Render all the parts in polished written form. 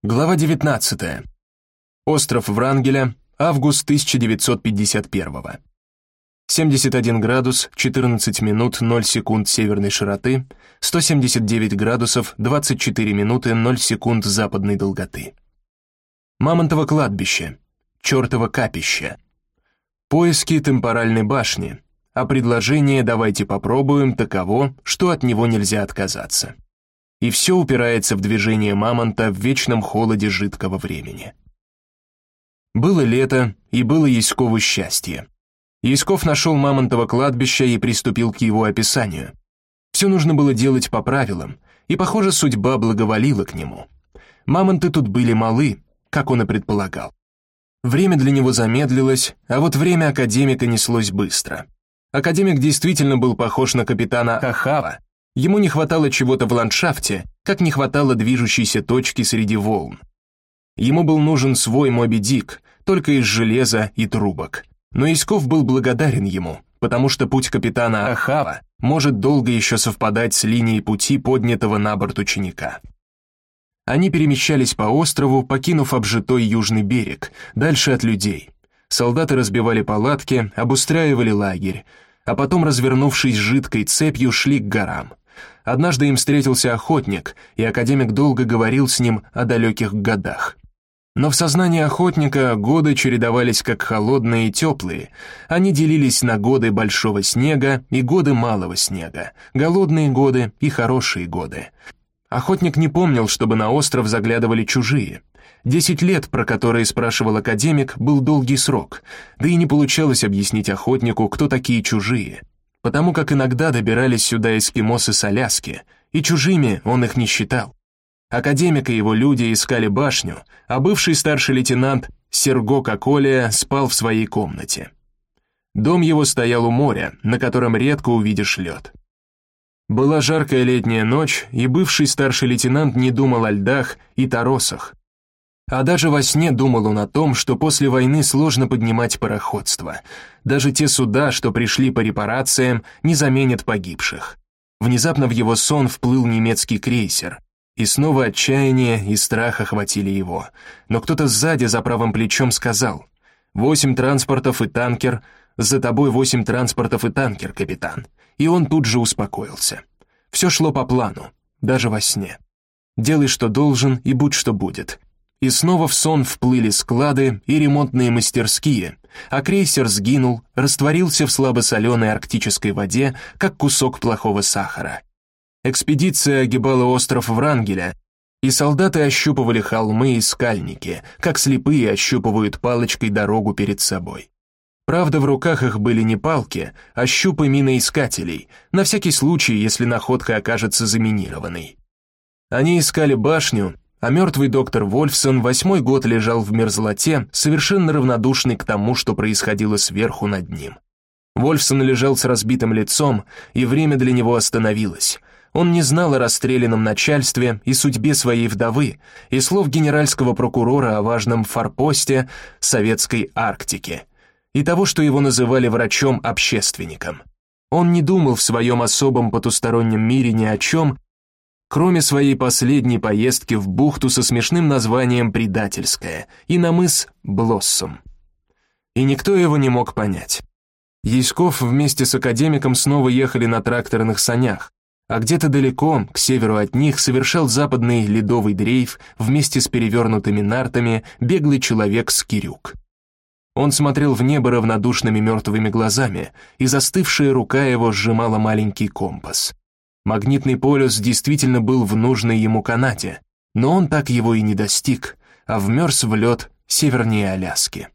Глава 19. Остров Врангеля, август 1951. 71 градус, 14 минут, 0 секунд северной широты, 179 градусов, 24 минуты, 0 секунд западной долготы. Мамонтово кладбище, чертово капище. Поиски темпоральной башни, а предложение «давайте попробуем» таково, что от него нельзя отказаться. И все упирается в движение мамонта в вечном холоде жидкого времени. Было лето, и было Яськову счастье. Яськов нашел мамонтово кладбище и приступил к его описанию. Все нужно было делать по правилам, и, похоже, судьба благоволила к нему. Мамонты тут были малы, как он и предполагал. Время для него замедлилось, а вот время академика неслось быстро. Академик действительно был похож на капитана Ахава. Ему не хватало чего-то в ландшафте, как не хватало движущейся точки среди волн. Ему был нужен свой Моби Дик, только из железа и трубок. Но Яськов был благодарен ему, потому что путь капитана Ахава может долго еще совпадать с линией пути поднятого на борт ученика. Они перемещались по острову, покинув обжитой южный берег, дальше от людей. Солдаты разбивали палатки, обустраивали лагерь, а потом, развернувшись жидкой цепью, шли к горам. Однажды им встретился охотник, и академик долго говорил с ним о далеких годах. Но в сознании охотника годы чередовались как холодные и теплые. Они делились на годы большого снега и годы малого снега, голодные годы и хорошие годы. Охотник не помнил, чтобы на остров заглядывали чужие. 10 лет, про которые спрашивал академик, был долгий срок, да и не получалось объяснить охотнику, кто такие чужие, потому как иногда добирались сюда эскимосы с Аляски, и чужими он их не считал. Академик и его люди искали башню, а бывший старший лейтенант Серго Коколия спал в своей комнате. Дом его стоял у моря, на котором редко увидишь лед. Была жаркая летняя ночь, и бывший старший лейтенант не думал о льдах и торосах. А даже во сне думал он о том, что после войны сложно поднимать пароходство. Даже те суда, что пришли по репарациям, не заменят погибших. Внезапно в его сон вплыл немецкий крейсер. И снова отчаяние и страх охватили его. Но кто-то сзади за правым плечом сказал: «8 транспортов и танкер, за тобой 8 транспортов и танкер, капитан». И он тут же успокоился. Все шло по плану, даже во сне. Делай, что должен, и будь, что будет. И снова в сон вплыли склады и ремонтные мастерские, а крейсер сгинул, растворился в слабосоленой арктической воде, как кусок плохого сахара. Экспедиция огибала остров Врангеля, и солдаты ощупывали холмы и скальники, как слепые ощупывают палочкой дорогу перед собой. Правда, в руках их были не палки, а щупы миноискателей, на всякий случай, если находка окажется заминированной. Они искали башню, а мертвый доктор Вольфсон 8-й год лежал в мерзлоте, совершенно равнодушный к тому, что происходило сверху над ним. Вольфсон лежал с разбитым лицом, и время для него остановилось. Он не знал о расстрелянном начальстве и судьбе своей вдовы, и слов генеральского прокурора о важном форпосте советской Арктики, и того, что его называли врачом-общественником. Он не думал в своем особом потустороннем мире ни о чем, кроме своей последней поездки в бухту со смешным названием «Предательская» и на мыс Блоссом. И никто его не мог понять. Яськов вместе с академиком снова ехали на тракторных санях, а где-то далеко, к северу от них, совершал западный ледовый дрейф вместе с перевернутыми нартами беглый человек Скирюк. Он смотрел в небо равнодушными мертвыми глазами, и застывшая рука его сжимала маленький компас. Магнитный полюс действительно был в нужной ему канате, но он так его и не достиг, а вмерз в лед севернее Аляски.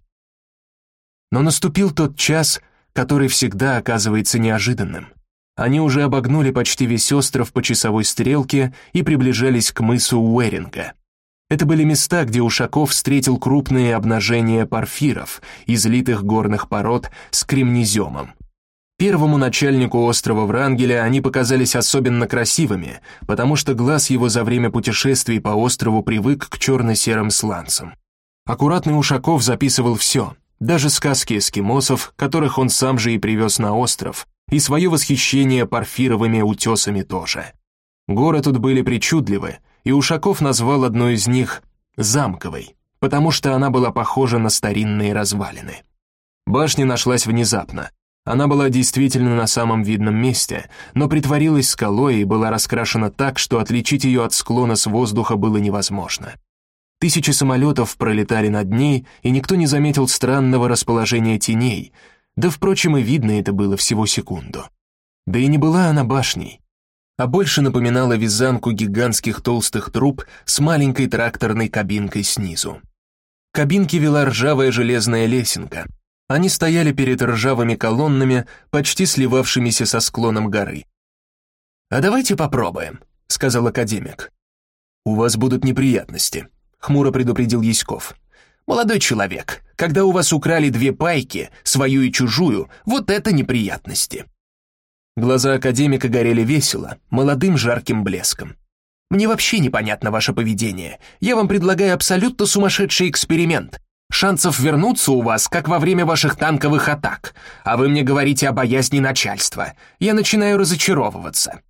Но наступил тот час, который всегда оказывается неожиданным. Они уже обогнули почти весь остров по часовой стрелке и приближались к мысу Уэринга. Это были места, где Ушаков встретил крупные обнажения порфиров, излитых горных пород с кремнеземом. Первому начальнику острова Врангеля они показались особенно красивыми, потому что глаз его за время путешествий по острову привык к черно-серым сланцам. Аккуратный Ушаков записывал все, даже сказки эскимосов, которых он сам же и привез на остров, и свое восхищение порфировыми утесами тоже. Горы тут были причудливы, и Ушаков назвал одну из них замковой, потому что она была похожа на старинные развалины. Башня нашлась внезапно. Она была действительно на самом видном месте, но притворилась скалой и была раскрашена так, что отличить ее от склона с воздуха было невозможно. Тысячи самолетов пролетали над ней, и никто не заметил странного расположения теней, да, впрочем, и видно это было всего секунду. Да и не была она башней, а больше напоминала вязанку гигантских толстых труб с маленькой тракторной кабинкой снизу. К кабинке вела ржавая железная лесенка. Они стояли перед ржавыми колоннами, почти сливавшимися со склоном горы. «А давайте попробуем», — сказал академик. «У вас будут неприятности», — хмуро предупредил Яськов. «Молодой человек, когда у вас украли 2 пайки, свою и чужую, вот это неприятности». Глаза академика горели весело, молодым жарким блеском. «Мне вообще непонятно ваше поведение. Я вам предлагаю абсолютно сумасшедший эксперимент. Шансов вернуться у вас, как во время ваших танковых атак. А вы мне говорите о боязни начальства. Я начинаю разочаровываться».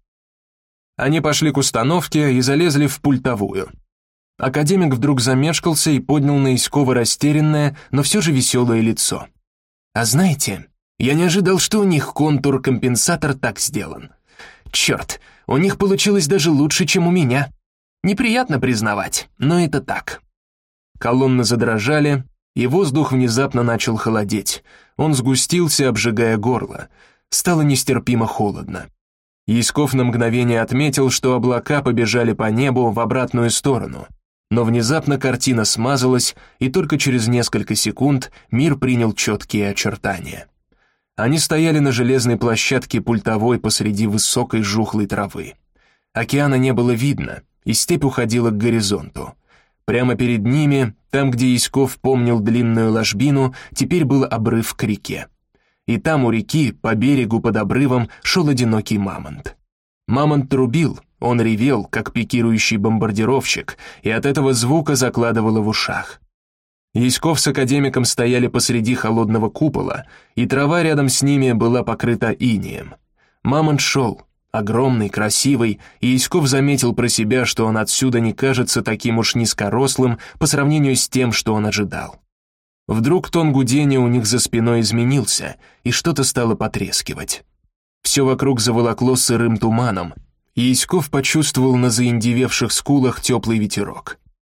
Они пошли к установке и залезли в пультовую. Академик вдруг замешкался и поднял на Яськова растерянное, но все же веселое лицо. «А знаете, я не ожидал, что у них контур-компенсатор так сделан. Черт, у них получилось даже лучше, чем у меня. Неприятно признавать, но это так». Колонны задрожали, и воздух внезапно начал холодеть. Он сгустился, обжигая горло. Стало нестерпимо холодно. Яськов на мгновение отметил, что облака побежали по небу в обратную сторону. Но внезапно картина смазалась, и только через несколько секунд мир принял четкие очертания. Они стояли на железной площадке пультовой посреди высокой жухлой травы. Океана не было видно, и степь уходила к горизонту. Прямо перед ними, там, где Яськов помнил длинную ложбину, теперь был обрыв к реке. И там у реки, по берегу под обрывом, шел одинокий мамонт. Мамонт трубил, он ревел, как пикирующий бомбардировщик, и от этого звука закладывало в ушах. Яськов с академиком стояли посреди холодного купола, и трава рядом с ними была покрыта инеем. Мамонт шел, огромный, красивый, и Яськов заметил про себя, что он отсюда не кажется таким уж низкорослым по сравнению с тем, что он ожидал. Вдруг тон гудения у них за спиной изменился, и что-то стало потрескивать. Все вокруг заволокло сырым туманом, и Яськов почувствовал на заиндевевших скулах теплый ветерок.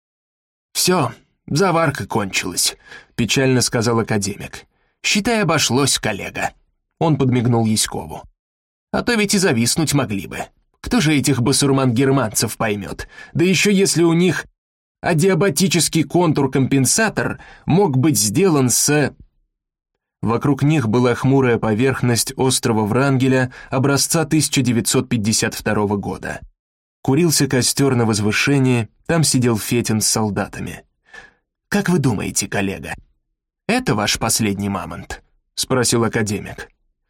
«Все, заварка кончилась», — печально сказал академик. «Считай, обошлось, коллега». Он подмигнул Яськову. «А то ведь и зависнуть могли бы. Кто же этих басурман-германцев поймет? Да еще если у них адиабатический контур-компенсатор мог быть сделан с...» Вокруг них была хмурая поверхность острова Врангеля образца 1952 года. Курился костер на возвышении, там сидел Фетин с солдатами. «Как вы думаете, коллега, это ваш последний мамонт?» — спросил академик.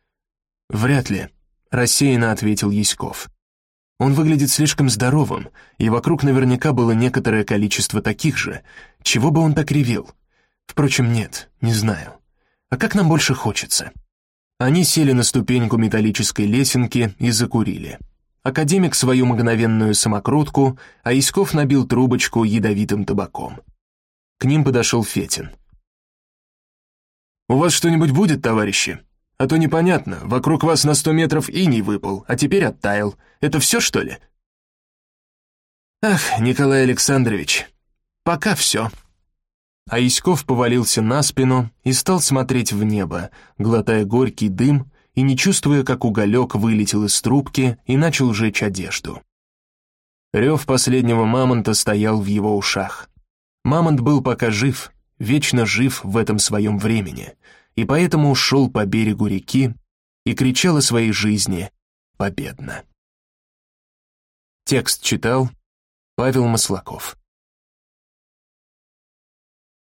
«Вряд ли», — рассеянно ответил Яськов. «Он выглядит слишком здоровым, и вокруг наверняка было некоторое количество таких же. Чего бы он так ревел? Впрочем, нет, не знаю. А как нам больше хочется?» Они сели на ступеньку металлической лесенки и закурили. Академик свою мгновенную самокрутку, а Яськов набил трубочку ядовитым табаком. К ним подошел Фетин. «У вас что-нибудь будет, товарищи? А то непонятно, вокруг вас на 100 метров иней выпал, а теперь оттаял. Это все, что ли?» «Ах, Николай Александрович, пока все». А Яськов повалился на спину и стал смотреть в небо, глотая горький дым и не чувствуя, как уголек вылетел из трубки и начал жечь одежду. Рев последнего мамонта стоял в его ушах. Мамонт был пока жив, вечно жив в этом своем времени, и поэтому шел по берегу реки и кричал о своей жизни победно. Текст читал Павел Маслаков.